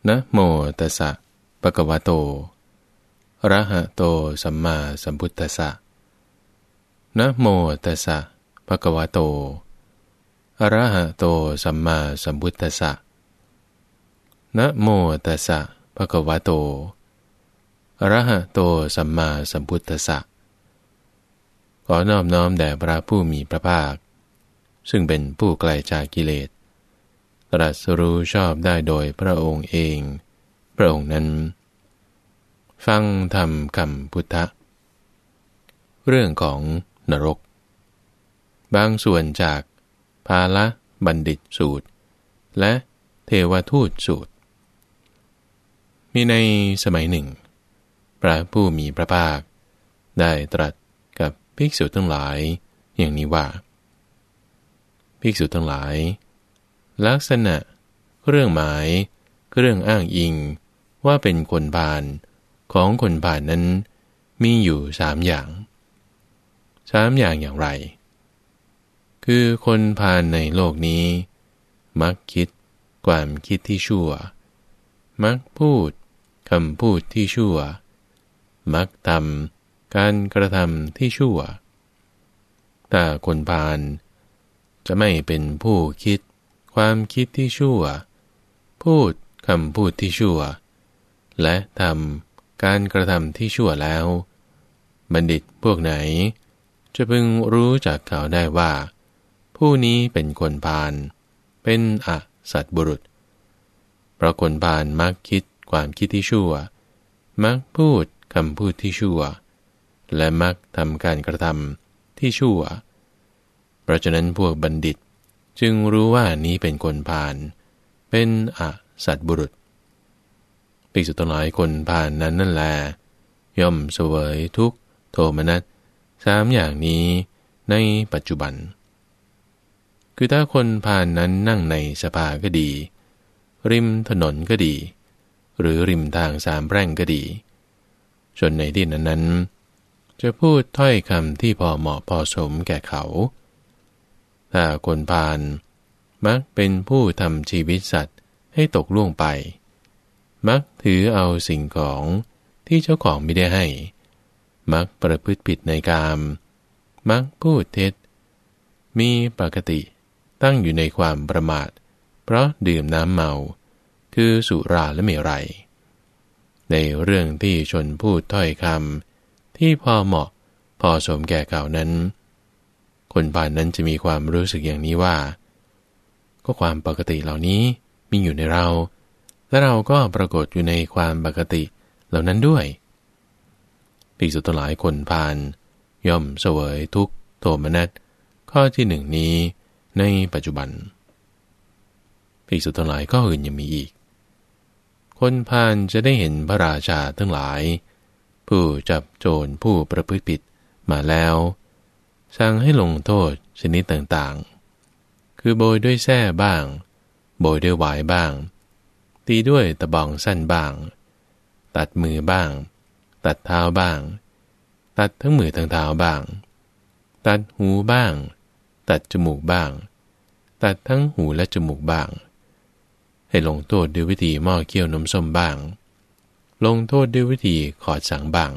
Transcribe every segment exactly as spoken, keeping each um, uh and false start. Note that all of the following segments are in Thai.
นะโมตัสสะภะคะวะโตอะระหะโตสัมมาสัมพุทธัสสะนะโมตัสสะภะคะวะโตอะระหะโตสัมมาสัมพุทธัสสะนะโมตัสสะภะคะวะโตอะระหะโตสัมมาสัมพุทธัสสะขอนอบน้อมแด่พระผู้มีพระภาคซึ่งเป็นผู้ไกลจากกิเลสตรัสรู้ชอบได้โดยพระองค์เองพระองค์นั้นฟังธรรมคำพุทธะเรื่องของนรกบางส่วนจากภาลบัณฑิตสูตรและเทวทูตสูตรมีในสมัยหนึ่งพระผู้มีพระภาคได้ตรัสกับภิกษุทั้งหลายอย่างนี้ว่าภิกษุทั้งหลายลักษณะเครื่องหมายเครื่องอ้างอิงว่าเป็นคนพาลของคนพาลนั้นมีอยู่สามอย่างสามอย่างอย่างไรคือคนพาลในโลกนี้มักคิดความคิดที่ชั่วมักพูดคำพูดที่ชั่วมักทำการกระทำที่ชั่วถ้าคนพาลจะไม่เป็นผู้คิดความคิดที่ชั่วพูดคำพูดที่ชั่วและทำการกระทำที่ชั่วแล้วบัณฑิตพวกไหนจะพึงรู้จากเขาได้ว่าผู้นี้เป็นคนพาลเป็นอสัตบุรุษเพราะคนพาลมักคิดความคิดที่ชั่วมักพูดคำพูดที่ชั่วและมักทำการกระทำที่ชั่วเพราะฉะนั้นพวกบัณฑิตจึงรู้ว่านี้เป็นคนพาลเป็นอสัตบุรุษภิกษุทั้งหลายคนพาลนั้นนั่นแลย่อมเสวยทุกข์โทมนัสสามอย่างนี้ในปัจจุบันคือถ้าคนพาลนั้นนั่งในสภาก็ดีริมถนนก็ดีหรือริมทางสามแพร่งก็ดีชนในที่นั้นๆจะพูดถ้อยคำที่พอเหมาะพอสมแก่เขาถ้าคนพาลมักเป็นผู้ทำชีวิตสัตว์ให้ตกล่วงไปมักถือเอาสิ่งของที่เจ้าของไม่ได้ให้มักประพฤติผิดในกามมักพูดเท็จมีปกติตั้งอยู่ในความประมาทเพราะดื่มน้ำเมาคือสุราและเมรัยในเรื่องที่ชนพูดถ้อยคำที่พอเหมาะพอสมแก่เขานั้นคนพาลนั้นจะมีความรู้สึกอย่างนี้ว่าก็ความปกติเหล่านี้มีอยู่ในเราและเราก็ปรากฏอยู่ในความปกติเหล่านั้นด้วยภิกษุทั้งหลายคนพาลย่อมเสวยทุกข์โทมนัสข้อที่หนึ่งนี้ในปัจจุบันภิกษุทั้งหลายข้ออื่นยังมีอีกคนพาลจะได้เห็นพระราชาทั้งหลายผู้จับโจรผู้ประพฤติผิดมาแล้วสั่งให้ลงโทษชนิดต่างๆคือโบยด้วยแส้บ้างโบยด้วยหวายบ้างตีด้วยตะบองสั้นบ้างตัดมือบ้างตัดเท้าบ้างตัดทั้งมือทั้งเท้าบ้างตัดหูบ้างตัดจมูกบ้างตัดทั้งหูและจมูกบ้างให้ลงโทษด้วยวิธีหม้อเคี่ยวน้ำส้มบ้างลงโทษด้วยวิธีขอดสังบ้าง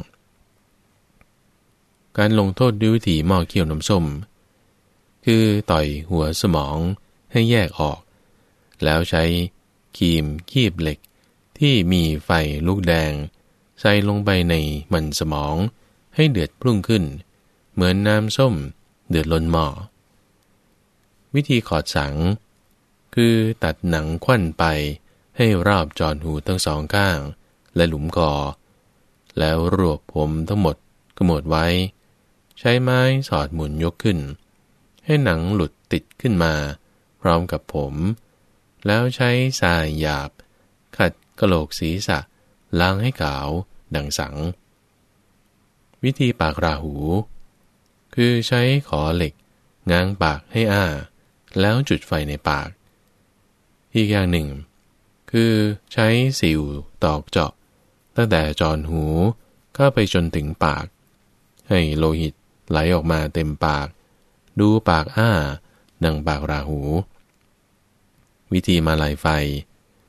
การลงโทษด้วยวิธีหม้อเคี่ยวน้ำส้มคือต่อยหัวสมองให้แยกออกแล้วใช้ครีมคีบเหล็กที่มีไฟลุกแดงใส่ลงไปในมันสมองให้เดือดพุ่งขึ้นเหมือนน้ำส้มเดือดล้นหม้อวิธีขอดสังคือตัดหนังควันไปให้รอบจอหูทั้งสองข้างและหลุมคอแล้วรวบผมทั้งหมดขมวดไว้ใช้ไม้สอดหมุนยกขึ้นให้หนังหลุดติดขึ้นมาพร้อมกับผมแล้วใช้ทรายหยาบขัดกะโหลกศีรษะล้างให้ขาวดังสังวิธีปากราหูคือใช้ขอเหล็กง้างปากให้อ้าแล้วจุดไฟในปากอีกอย่างหนึ่งคือใช้สิวตอกเจาะตั้งแต่จรหูเข้าไปจนถึงปากให้โลหิตไหลออกมาเต็มปากดูปากอ้าดังปากราหูวิธีมาลายไฟ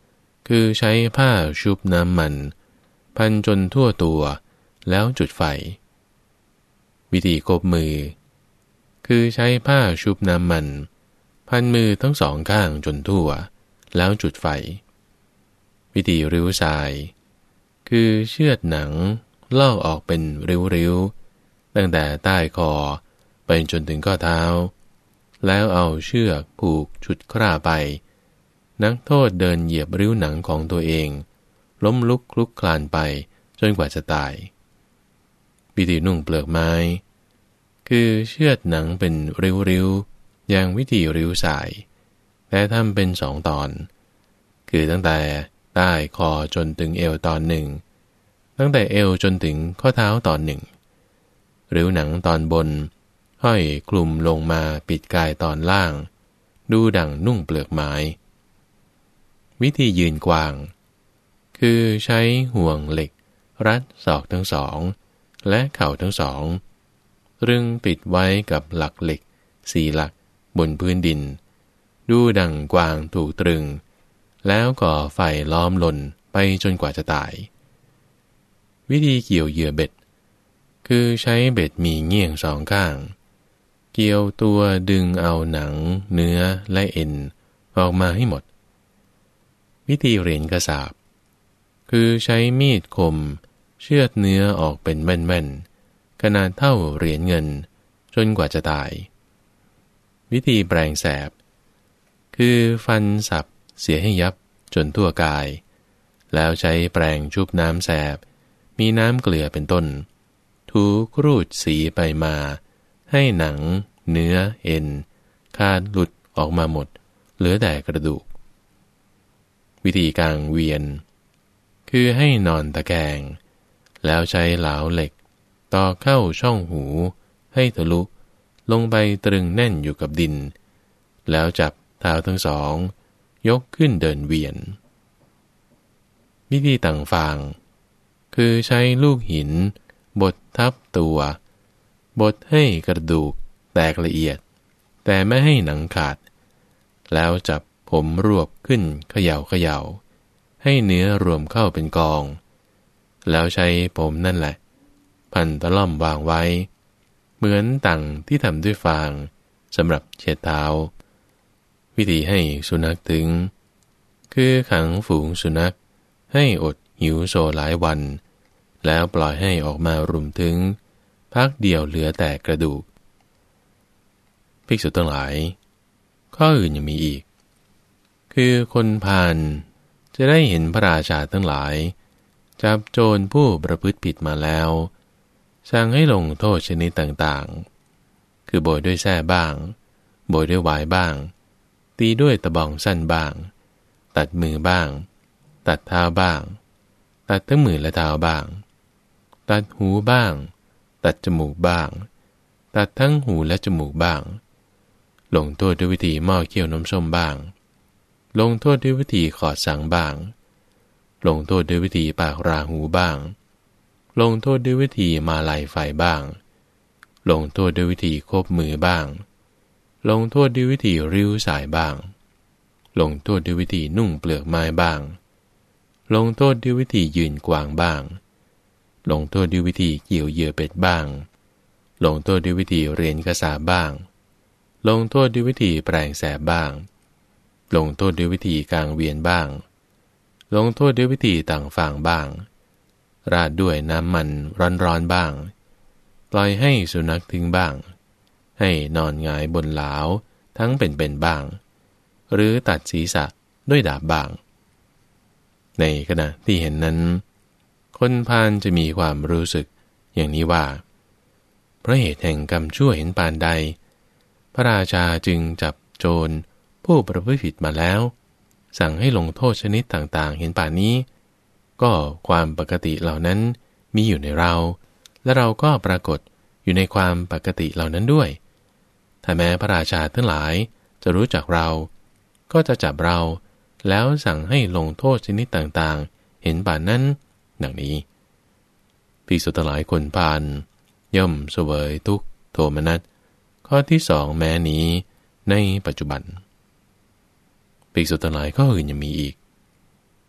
คือใช้ผ้าชุบน้ำมันพันจนทั่วตัวแล้วจุดไฟวิธีกบมือคือใช้ผ้าชุบน้ำมันพันมือทั้งสองข้างจนทั่วแล้วจุดไฟวิธีริ้วทรายคือเชือดหนังลอกออกเป็นริ้วๆตั้งแต่ใต้คอไปจนถึงข้อเท้าแล้วเอาเชือกผูกฉุดคร่าไปนักโทษเดินเหยียบริ้วหนังของตัวเองล้มลุกคลุกคลานไปจนกว่าจะตายวิธีนุ่งเปลือกไม้คือเชือดหนังเป็นริ้วๆอย่างวิธีริ้วสายแต่ทำเป็นสองตอนคือตั้งแต่ใต้คอจนถึงเอวตอนหนึ่งตั้งแต่เอวจนถึงข้อเท้าตอนหนึ่งริ้วหนังตอนบนห้อยคลุมลงมาปิดกายตอนล่างดูดังนุ่งเปลือกไม้วิธียืนกวางคือใช้ห่วงเหล็กรัดศอกทั้งสองและเข่าทั้งสองรึงติดไว้กับหลักเหล็กสี่หลักบนพื้นดินดูดังกวางถูกตรึงแล้วก่อไฟล้อมลนไปจนกว่าจะตายวิธีเกี่ยวเหยื่อเบ็ดคือใช้เบ็ดมีเงี่ยงสองข้างเกี่ยวตัวดึงเอาหนังเนื้อและเอ็นออกมาให้หมดวิธีเหรียญกระสาบคือใช้มีดคมเชือดเนื้อออกเป็นแว่นๆขนาดเท่าเหรียญเงินจนกว่าจะตายวิธีแปลงแสบคือฟันสับเสียให้ยับจนทั่วกายแล้วใช้แปรงชุบน้ำแสบมีน้ำเกลือเป็นต้นถูครูดสีไปมาให้หนังเนื้อเอ็นขาดหลุดออกมาหมดเหลือแต่กระดูกวิธีกางเวียนคือให้นอนตะแคงแล้วใช้เหลาเหล็กต่อเข้าช่องหูให้ทะลุลงไปตรึงแน่นอยู่กับดินแล้วจับเท้าทั้งสองยกขึ้นเดินเวียนวิธีต่างฟางคือใช้ลูกหินบดทับตัวบดให้กระดูกแตกละเอียดแต่ไม่ให้หนังขาดแล้วจับผมรวบขึ้นเขย่าเขย่าให้เนื้อรวมเข้าเป็นกองแล้วใช้ผมนั่นแหละพันตะล่อมวางไว้เหมือนตังที่ทำด้วยฟางสำหรับเช็ดเท้าวิธีให้สุนัขถึงคือขังฝูงสุนัขให้อดหิวโซหลายวันแล้วปล่อยให้ออกมารุมถึงพักเดียวเหลือแต่กระดูกภิกษุทั้งหลายข้ออื่นยังมีอีกคือคนพาลจะได้เห็นพระราชาทั้งหลายจับโจรผู้ประพฤติผิดมาแล้วสั่งให้ลงโทษชนิดต่างๆคือโบยด้วยแส้บ้างโบยด้วยหวายบ้างตีด้วยตะบองสั้นบ้างตัดมือบ้างตัดเท้าบ้างตัดทั้งมือและเท้าบ้างตัดหูบ้างตัดจมูกบ้างตัดทั้งหูและจมูกบ้างลงโทษด้วยวิธีหม้อเคี่ยวน้ำส้มบ้างลงโทษด้วยวิธีขอดสังบ้างลงโทษด้วยวิธีปากราหูบ้างลงโทษด้วยวิธีมาลายไฟบ้างลงโทษด้วยวิธีคบมือบ้างลงโทษด้วยวิธีริ้วสายบ้างลงโทษด้วยวิธีนุ่งเปลือกไม้บ้างลงโทษด้วยวิธียืนกวางบ้างลงโทษด้วยวิธีเกี่ยวเหยื่อเป็ดบ้างลงโทษด้วยวิธีเรียนกระสาบ้างลงโทษด้วยวิธีแปลงแสบบ้างลงโทษด้วยวิธีกางเวียนบ้างลงโทษด้วยวิธีต่างฟางบ้างราดด้วยน้ำมันร้อนๆบ้างปล่อยให้สุนัขทิ้งบ้างให้นอนหงายบนหลาวทั้งเป็นๆบ้างหรือตัดศีรษะด้วยดาบบ้างในขณะที่เห็นนั้นคนพาลจะมีความรู้สึกอย่างนี้ว่าเพราะเหตุแห่งกรรมชั่วเห็นปานใดพระราชาจึงจับโจรผู้ประพฤติผิดมาแล้วสั่งให้ลงโทษชนิดต่างๆเห็นป่านนี้ก็ความปกติเหล่านั้นมีอยู่ในเราและเราก็ปรากฏอยู่ในความปกติเหล่านั้นด้วยถ้าแม้พระราชาทั้งหลายจะรู้จักเราก็จะจับเราแล้วสั่งให้ลงโทษชนิดต่างๆเห็นป่านนั้นดังนี้ภิกษุทั้งหลายคนพาลย่อมเสวยทุกข์โทมนัสข้อที่สองแม้นี้ในปัจจุบันภิกษุทั้งหลายข้ออื่นยังมีอีก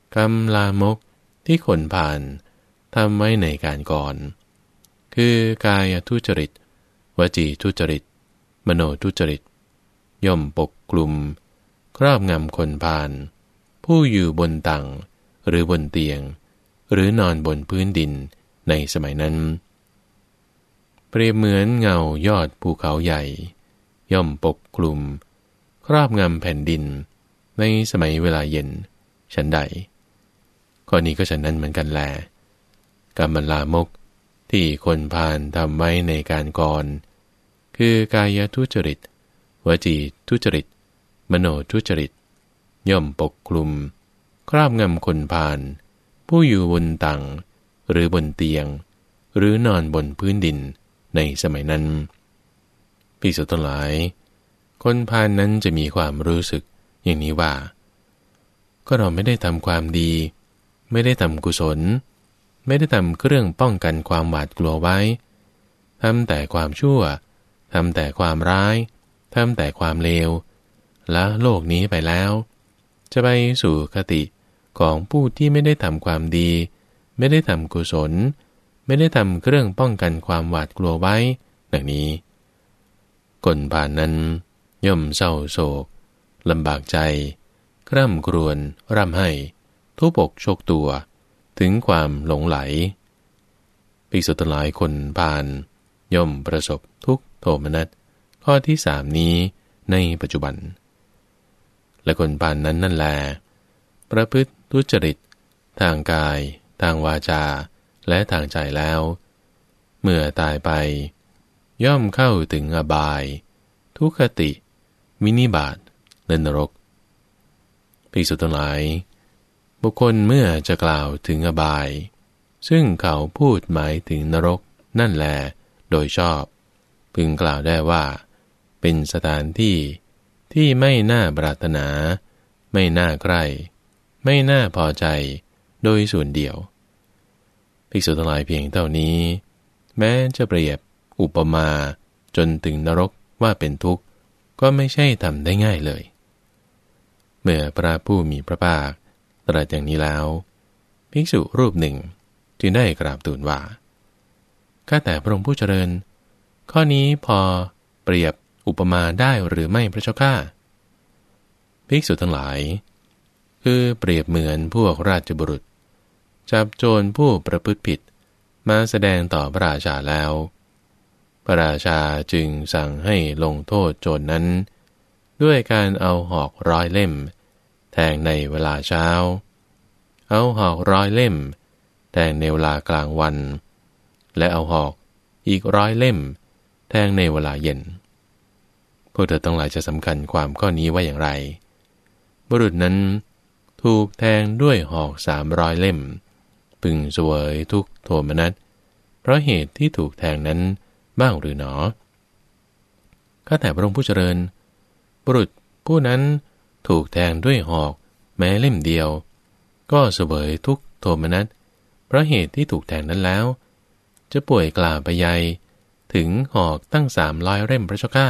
กรรมลามกที่คนผ่านทำไว้ในการก่อนคือกายทุจริตวจีทุจริตมโนทุจริตย่อมปกคลุมครอบงำคนผ่านผู้อยู่บนตังหรือบนเตียงหรือนอนบนพื้นดินในสมัยนั้นเปรียบเหมือนเงายอดภูเขาใหญ่ย่อมปกคลุมครอบงำแผ่นดินในสมัยเวลาเย็นฉันใดข้อนี้ก็ฉันนั้นเหมือนกันแลกรรมลามกที่คนพาลทำไว้ในการก่อนคือกายทุจริตวจีทุจริตมโนทุจริตย่อมปกคลุมครอบงำคนพาลผู้อยู่บนตังหรือบนเตียงหรือนอนบนพื้นดินในสมัยนั้นภิกษุทั้งหลายคนพาลนั้นจะมีความรู้สึกอย่างนี้ว่าก็เราไม่ได้ทำความดีไม่ได้ทำกุศลไม่ได้ทำเครื่องป้องกันความหวาดกลัวไว้ทำแต่ความชั่วทำแต่ความร้ายทำแต่ความเลวละโลกนี้ไปแล้วจะไปสู่คติของผู้ที่ไม่ได้ทำความดีไม่ได้ทำกุศลไม่ได้ทำเครื่องป้องกันความหวาดกลัวไว้ดังนี้คนผ่านนั้นย่อมเศร้าโศกลำบากใจคร่ำครวญร่ำไห้ทุบอกโชกตัวถึงความหลงไหลภิกษุทั้งหลายคนผ่านย่อมประสบทุกข์โทมนัสข้อที่สามนี้ในปัจจุบันและคนผ่านนั้นนั่นแลประพฤติทุจริตทางกายทางวาจาและทางใจแล้วเมื่อตายไปย่อมเข้าถึงอบายทุกขติวินิบาตและนรกภิกษุทั้งหลายบุคคลเมื่อจะกล่าวถึงอบายซึ่งเขาพูดหมายถึงนรกนั่นแลโดยชอบพึงกล่าวได้ว่าเป็นสถานที่ที่ไม่น่าปรารถนาไม่น่าใกล้ไม่น่าพอใจโดยส่วนเดียวภิกษุทั้งหลายเพียงเท่านี้แม้จะเปรียบอุปมาจนถึงนรกว่าเป็นทุกข์ก็ไม่ใช่ทำได้ง่ายเลยเมื่อพระผู้มีพระภาคตรัสอย่างนี้แล้วภิกษุรูปหนึ่งจึงได้กราบทูลว่าข้าแต่พระองค์ผู้เจริญข้อนี้พอเปรียบอุปมาได้หรือไม่พระเจ้าข้าภิกษุทั้งหลายคือเปรียบเหมือนพวกราชบุรุษจับโจรผู้ประพฤติผิดมาแสดงต่อพระราชาแล้วพระราชาจึงสั่งให้ลงโทษโจรนั้นด้วยการเอาหอกร้อยเล่มแทงในเวลาเช้าเอาหอกร้อยเล่มแทงในเวลากลางวันและเอาหอกอีกร้อยเล่มแทงในเวลาเย็นพวกเธอต้องหลายจะสำคัญความข้อนี้ว่าอย่างไรบุรุษนั้นถูกแทงด้วยหอกสามร้อยเล่มพึงเสวยทุกโทมนัสเพราะเหตุที่ถูกแทงนั้นบ้างหรือหนอข้าแต่พระองค์ผู้เจริญบุรุษผู้นั้นถูกแทงด้วยหอกแม้เล่มเดียวก็เสวยทุกโทมนัสเพราะเหตุที่ถูกแทงนั้นแล้วจะป่วยกล่าวไปใหญ่ถึงหอกตั้งสามร้อยเล่มพระเจ้าข้า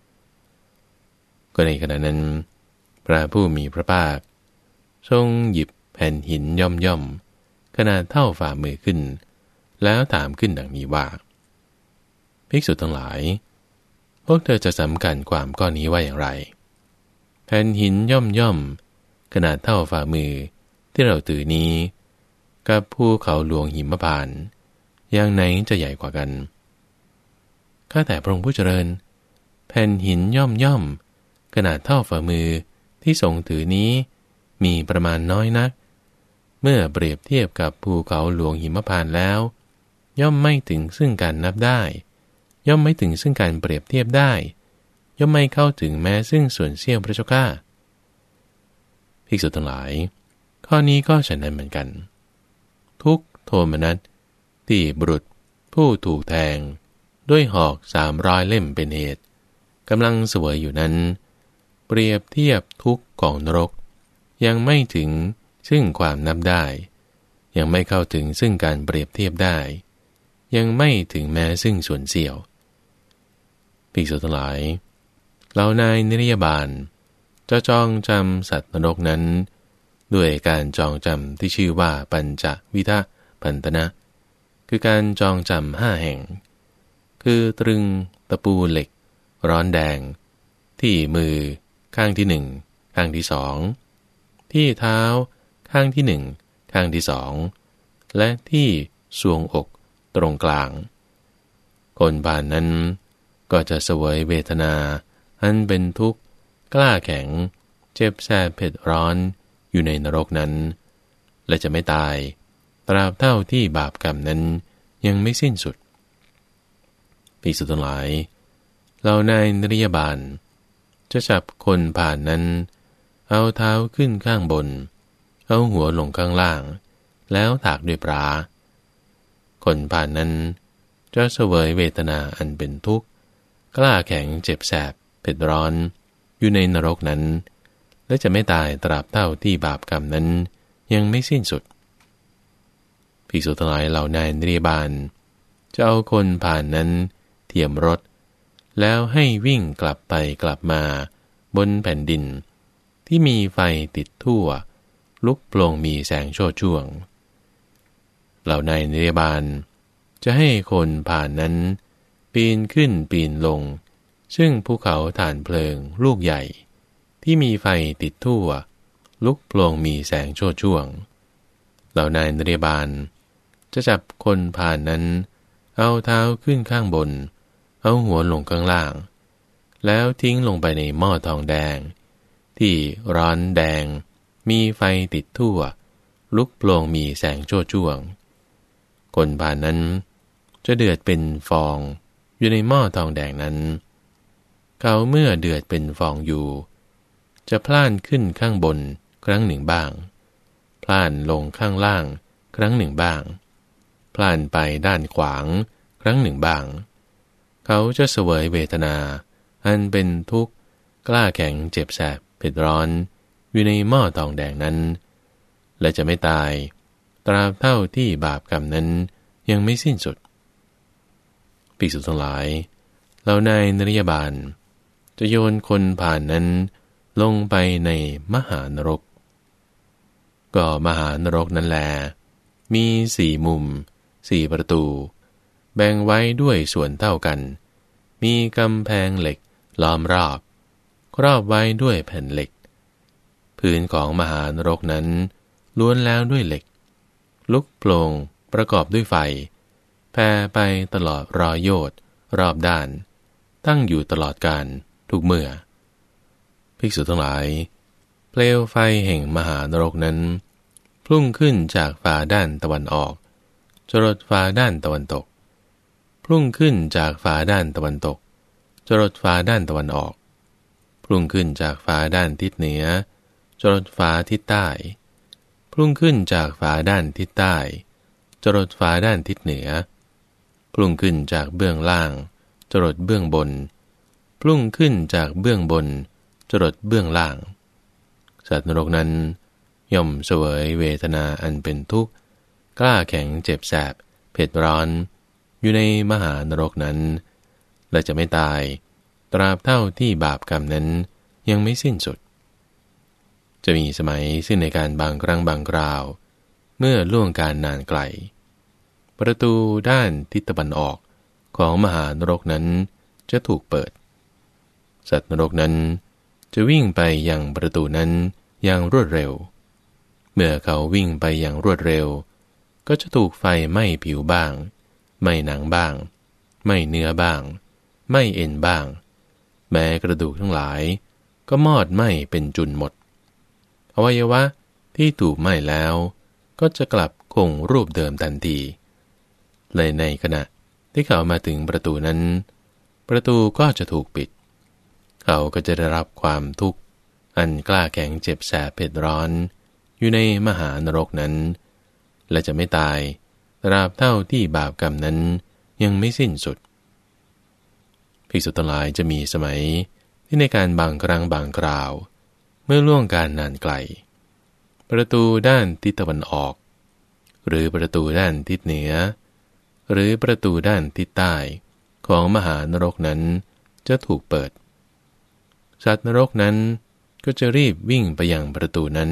ก็ในขณะนั้นพระผู้มีพระภาคทรงหยิบแผ่นหินย่อมย่อมขนาดเท่าฝ่ามือขึ้นแล้วถามขึ้นดังนี้ว่าภิกษุทั้งหลายพวกเธอจะสำคัญความข้อนี้ว่าอย่างไรแผ่นหินย่อมย่อมขนาดเท่าฝ่ามือที่เราถือนี้กับภูเขาหลวงหิมพานต์อย่างไหนจะใหญ่กว่ากันข้าแต่พระองค์ผู้เจริญแผ่นหินย่อมย่อมขนาดเท่าฝ่ามือที่ทรงถือนี้มีประมาณน้อยนักเมื่อเปรียบเทียบกับภูเขาหลวงหิมพานต์แล้วย่อมไม่ถึงซึ่งการนับได้ย่อมไม่ถึงซึ่งการเปรียบเทียบได้ย่อมไม่เข้าถึงแม้ซึ่งส่วนเสี้ยวพระเจ้าข้าภิกษุทั้งหลายข้อนี้ก็ฉันนั้นเหมือนกันทุกโทมนัสที่บุรุษผู้ถูกแทงด้วยหอกสามร้อยเล่มเป็นเหตุกำลังเสวยอยู่นั้นเปรียบเทียบทุกข์ของนรกยังไม่ถึงซึ่งความนับได้ยังไม่เข้าถึงซึ่งการเปรียบเทียบได้ยังไม่ถึงแม้ซึ่งส่วนเสี้ยวภิกษุทั้งหลายเหล่านายนิรยาบาลจะจองจำสัตว์นรกนั้นด้วยการจองจำที่ชื่อว่าปัญจวิทพันตนะคือการจองจำห้าแห่งคือตรึงตะปูเหล็กร้อนแดงที่มือข้างที่หนึ่งข้างที่สองที่เท้าข้างที่หนึ่งข้างที่สองและที่ทรวงอกตรงกลางคนผ่านนั้นก็จะเสวยเวทนาอันเป็นทุกข์กล้าแข็งเจ็บแสบเผ็ดร้อนอยู่ในนรกนั้นและจะไม่ตายตราบเท่าที่บาปกรรมนั้นยังไม่สิ้นสุดภิกษุทั้งหลายเหล่านายนริยบาลจะจับคนผ่านนั้นเอาเท้าขึ้นข้างบนเอาหัวลงข้างล่างแล้วถากด้วยปลาคนผ่านนั้นจะเสวยเวทนาอันเป็นทุกข์กล้าแข็งเจ็บแสบเผ็ดร้อนอยู่ในนรกนั้นและจะไม่ตายตราบเท่าที่บาปกรรมนั้นยังไม่สิ้นสุดภิกษุทั้งหลายเหล่านายนริยบาลจะเอาคนผ่านนั้นเทียมรถแล้วให้วิ่งกลับไปกลับมาบนแผ่นดินที่มีไฟติดทั่วลุกโปร่งมีแสงโชติช่วงเหล่านายนริยบาลจะให้คนผ่านนั้นปีนขึ้นปีนลงซึ่งภูเขาถ่านเพลิงลูกใหญ่ที่มีไฟติดทั่วลุกโปร่งมีแสงโชติช่วงเหล่านายนริยบาลจะจับคนผ่านนั้นเอาเท้าขึ้นข้างบนเอาหัวลงข้างล่างแล้วทิ้งลงไปในหม้อทองแดงที่ร้อนแดงมีไฟติดทั่วลุกโปร่งมีแสงโชติช่วงคนผ่านนั้นจะเดือดเป็นฟองอยู่ในหม้อทองแดงนั้นเขาเมื่อเดือดเป็นฟองอยู่จะพล่านขึ้นข้างบนครั้งหนึ่งบ้างพล่านลงข้างล่างครั้งหนึ่งบ้างพล่านไปด้านขวางครั้งหนึ่งบ้างเขาจะเสวยเวทนาอันเป็นทุกข์กล้าแข็งเจ็บแสบเผ็ดร้อนอยู่ในหม้อทองแดงนั้นและจะไม่ตายตราบเท่าที่บาปกรรมนั้นยังไม่สิ้นสุดภิกษุทั้งหลายเหล่านายนริยบาลจะโยนคนผ่านนั้นลงไปในมหานรกก็มหานรกนั้นแลมีสี่มุมสี่ประตูแบ่งไว้ด้วยส่วนเท่ากันมีกำแพงเหล็กล้อมรอบครอบไว้ด้วยแผ่นเหล็กพื้นของมหานรกนั้นล้วนแล้วด้วยเหล็กลุกโปร่งประกอบด้วยไฟแผ่ไปตลอดรอยโยชน์รอบด้านตั้งอยู่ตลอดกาลทุกเมื่อภิกษุทั้งหลายเปลวไฟแห่งมหานรกนั้นพุ่งขึ้นจากฝาด้านตะวันออกจรดฝาด้านตะวันตกพุ่งขึ้นจากฝาด้านตะวันตกจรดฝาด้านตะวันออกพุ่งขึ้นจากฝาด้านทิศเหนือจรดฝาทิศใต้พุ่งขึ้นจากฝาด้านทิศใต้จรดฝาด้านทิศเหนือพุ่งขึ้นจากเบื้องล่างจรดเบื้องบนพุ่งขึ้นจากเบื้องบนจรดเบื้องล่างสัตว์นรกนั้นย่อมเสวยเวทนาอันเป็นทุกข์กล้าแข็งเจ็บแสบเผ็ดร้อนอยู่ในมหานรกนั้นและจะไม่ตายตราบเท่าที่บาปกรรมนั้นยังไม่สิ้นสุดจะมีสมัยซึ่งในการบางครั้งบางคราวเมื่อล่วงการนานไกลประตูด้านทิศตะวันออกของมหานรกนั้นจะถูกเปิดสัตว์นรกนั้นจะวิ่งไปยังประตูนั้นอย่างรวดเร็วเมื่อเขาวิ่งไปอย่างรวดเร็วก็จะถูกไฟไหม้ผิวบ้างไหม้หนังบ้างไหม้เนื้อบ้างไหม้เอ็นบ้างแม้กระดูกทั้งหลายก็มอดไหม้เป็นจุนหมดอวัยวะที่ถูกไหม้แล้วก็จะกลับคงรูปเดิมทันทีเลยในขณะที่เขามาถึงประตูนั้นประตูก็จะถูกปิดเขาก็จะได้รับความทุกข์อันกล้าแข็งเจ็บแสบเผ็ดร้อนอยู่ในมหานรกนั้นและจะไม่ตายตราบเท่าที่บาปกรรมนั้นยังไม่สิ้นสุดภิกษุทั้งหลายจะมีสมัยที่ในการบางครั้งบางคราวเมื่อล่วงการนานไกลประตูด้านทิศตะวันออกหรือประตูด้านทิศเหนือหรือประตูด้านทิศใต้ของมหานรกนั้นจะถูกเปิดสัตว์นรกนั้นก็จะรีบวิ่งไปยังประตูนั้น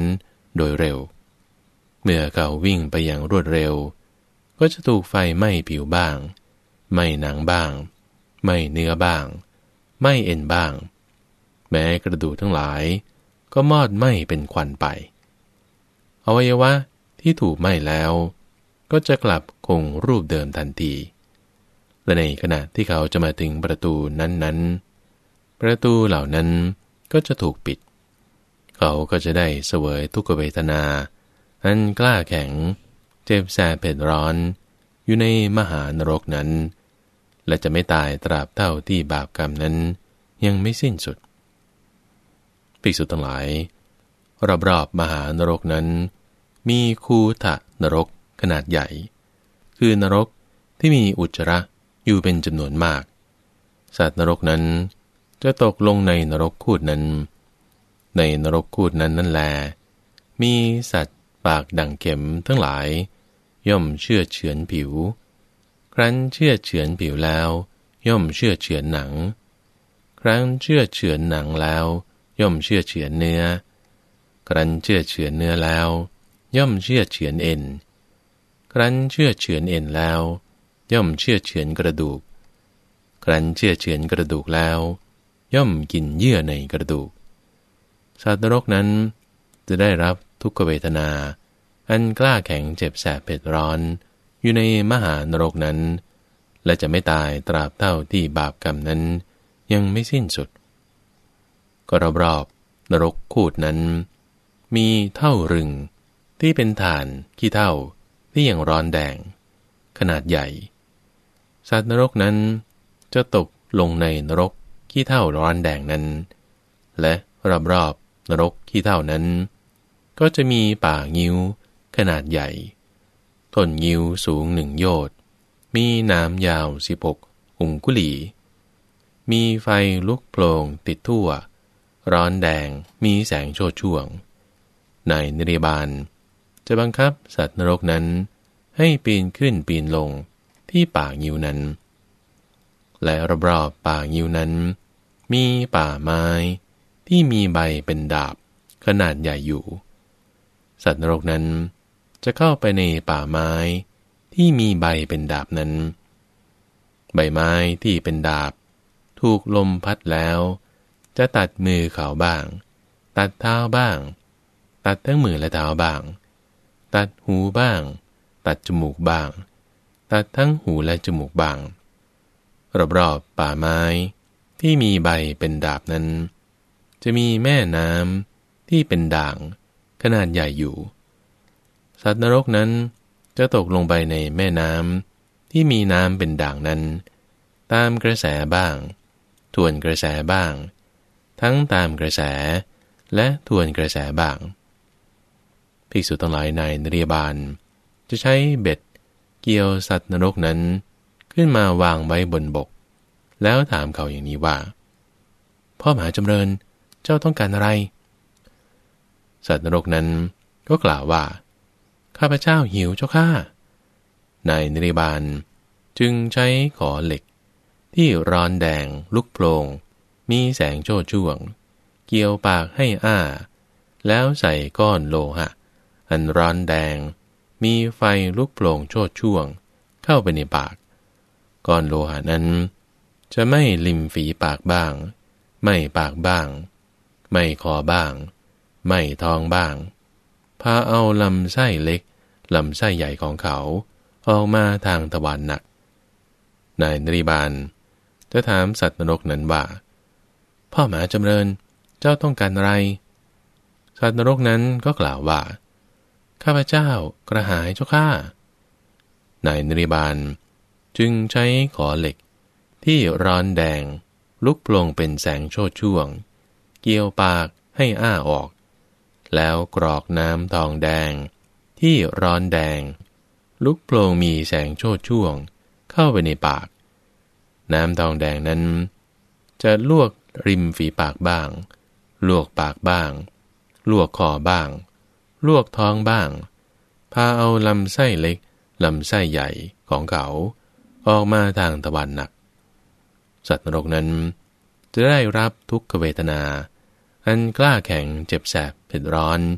โดยเร็วเมื่อเขาวิ่งไปอย่างรวดเร็วก็จะถูกไฟไหม้ผิวบ้างไหม้หนังบ้างไหม้เนื้อบ้างไหม้เอ็นบ้างแม้กระดูกทั้งหลายก็มอดไหม้เป็นควันไปอวัยวะที่ถูกไหม้แล้วก็จะกลับคงรูปเดิมทันทีและในขณะที่เขาจะมาถึงประตูนั้นๆประตูเหล่านั้นก็จะถูกปิดเขาก็จะได้เสวยทุกขเวทนาอันกล้าแข็งเจ็บแสบเผ็ดร้อนอยู่ในมหานรกนั้นและจะไม่ตายตราบเท่าที่บาปกรรมนั้นยังไม่สิ้นสุดภิกษุทั้งหลายรอบๆมหานรกนั้นมีคูทะนรกขนาดใหญ่คือนรกที่มีอุจจาระอยู่เป็นจำนวนมากสัตว์นรกนั้นจะตกลงในนรกคูดนั้นในนรกคูดนั้นนั่นแลมีสัตว์ปากดั่งเข็มทั้งหลายย่อมเชื่อเฉือนผิวครั้นเชื่อเฉือนผิวแล้วย่อมเชื่อเฉือนหนังครั้นเชื่อเฉือนหนังแล้วย่อมเชื่อเฉือนเนื้อครั้นเชื่อเฉือนเนื้อแล้วย่อมเชื่อเฉือนเอ็นครั้นเชื่อเฉือนเอ็นแล้วย่อมเชื่อเฉือนกระดูกครั้นเชื่อเฉือนกระดูกแล้วย่อมกินเยื่อในกระดูกสัตว์นรกนั้นจะได้รับทุกขเวทนาอันกล้าแข็งเจ็บแสบเผ็ดร้อนอยู่ในมหานรกนั้นและจะไม่ตายตราบเท่าที่บาปกรรมนั้นยังไม่สิ้นสุดก็รอบๆนรกคูดนั้นมีเท่ารึงที่เป็นถ่านขี้เถ้าที่ยังร้อนแดงขนาดใหญ่สัตว์นรกนั้นจะตกลงในนรกขี้เถ้าร้อนแดงนั้นและรอบๆนรกขี้เถ้านั้นก็จะมีป่างิ้วขนาดใหญ่ต้นงิ้วสูงหนึ่งโยชน์มีน้ำยาวสิบหกอุงคุลีมีไฟลุกโผล่ติดทั่วร้อนแดงมีแสงโชติช่วงนายนิริบาลจะบังคับสัตว์นรกนั้นให้ปีนขึ้นปีนลงที่ป่างิ้วนั้นและรอบๆป่างิ้วนั้นมีป่าไม้ที่มีใบเป็นดาบขนาดใหญ่อยู่สัตว์นรกนั้นจะเข้าไปในป่าไม้ที่มีใบเป็นดาบนั้นใบไม้ที่เป็นดาบถูกลมพัดแล้วจะตัดมือเขาบ้างตัดเท้าบ้างตัดทั้งมือและเท้าบ้างตัดหูบ้างตัดจมูกบ้างตัดทั้งหูและจมูกบ้างรอบๆป่าไม้ที่มีใบเป็นดาบนั้นจะมีแม่น้ำที่เป็นด่างขนาดใหญ่อยู่สัตว์นรกนั้นจะตกลงไปในแม่น้ำที่มีน้ำเป็นด่างนั้นตามกระแสบ้างทวนกระแสบ้างทั้งตามกระแสและทวนกระแสบ้างภิกษุทั้งหลายในนริยบาลจะใช้เบ็ดเกี่ยวสัตว์นรกนั้นขึ้นมาวางไว้บนบกแล้วถามเขาอย่างนี้ว่าพ่อมหาจำเริญเจ้าต้องการอะไรสัตว์นรกนั้นก็กล่าวว่าข้าพเจ้าหิวเจ้าข้านายนริบาลจึงใช้ขอเหล็กที่ร้อนแดงลุกโผล่มีแสงโชติช่วงเกี่ยวปากให้อ้าแล้วใส่ก้อนโลหะอันร้อนแดงมีไฟลุกโผล่โชติช่วงเข้าไปในปากก้อนโลหะนั้นจะไม่ริมฝีปากบ้างไม่ปากบ้างไม่คอบ้างไม่ท้องบ้างพาเอาลำไส้เล็กลำไส้ใหญ่ของเขาออกมาทางทวารหนักนายนริบาลจะถามสัตว์นรกนั้นว่าพ่อมหาจำเริญเจ้าต้องการอะไรสัตว์นรกนั้นก็กล่าวว่าข้าพเจ้ากระหายเจ้าข้านายนริบาลจึงใช้ขอเหล็กที่ร้อนแดงลุกโผล่เป็นแสงโชติช่วงเกี่ยวปากให้อ้าออกแล้วกรอกน้ำทองแดงที่ร้อนแดงลุกโผล่มีแสงโชติช่วงเข้าไปในปากน้ำทองแดงนั้นจะลวกริมฝีปากบ้างลวกปากบ้างลวกคอบ้างลวกท้องบ้างพาเอาลำไส้เล็กลำไส้ใหญ่ของเขาออกมาทางทวารหนักสัตว์นรกนั้นจะได้รับทุกขเวทนาอันกล้าแข็งเจ็บแสบเผ็ดร้อน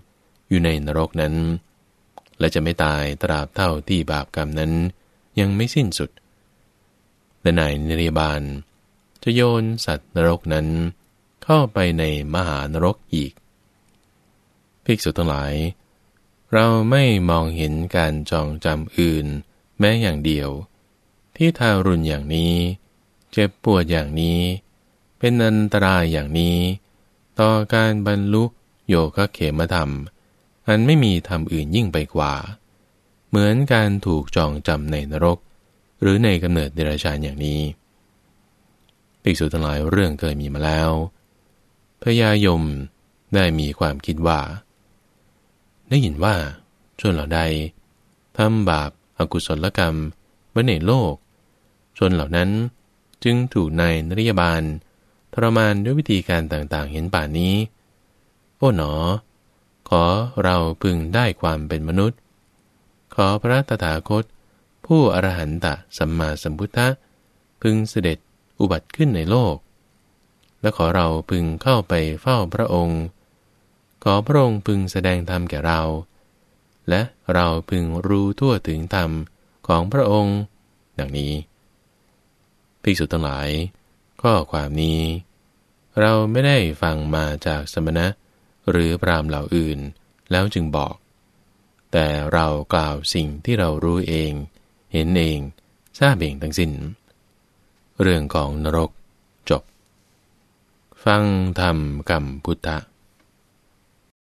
อยู่ในนรกนั้นและจะไม่ตายตราบเท่าที่บาปกรรมนั้นยังไม่สิ้นสุดและนายนิรบาลจะโยนสัตว์นรกนั้นเข้าไปในมหานรกอีกภิกษุทั้งหลายเราไม่มองเห็นการจองจำอื่นแม้อย่างเดียวที่ทารุณอย่างนี้เจ็บปวดอย่างนี้เป็นอันตรายอย่างนี้ต่อการบรรลุโยคะเขมธรรมอันไม่มีธรรมอื่นยิ่งไปกว่าเหมือนการถูกจองจำในนรกหรือในกำเนิดเดรัจฉานอย่างนี้ภิกษุทั้งหลายเรื่องเคยมีมาแล้วพญายมได้มีความคิดว่าได้ยินว่าชนเหล่าใดทำบาปอกุศลกรรมไว้ในโลกชนเหล่านั้นจึงถูกนายนริยบาลทรมานด้วยวิธีการต่างๆเห็นป่านนี้โอ้หนอขอเราพึงได้ความเป็นมนุษย์ขอพระตถาคตผู้อรหันตสัมมาสัมพุทธะพึงเสด็จอุบัติขึ้นในโลกและขอเราพึงเข้าไปเฝ้าพระองค์ขอพระองค์พึงแสดงธรรมแก่เราและเราพึงรู้ทั่วถึงธรรมของพระองค์ดังนี้ภิกษุทั้งหลายข้อความนี้เราไม่ได้ฟังมาจากสมณะหรือพราหมณ์เหล่าอื่นแล้วจึงบอกแต่เรากล่าวสิ่งที่เรารู้เองเห็นเองทราบเองทั้งสิ้นเรื่องของนรกจบฟังธรรมกัมพุทธะ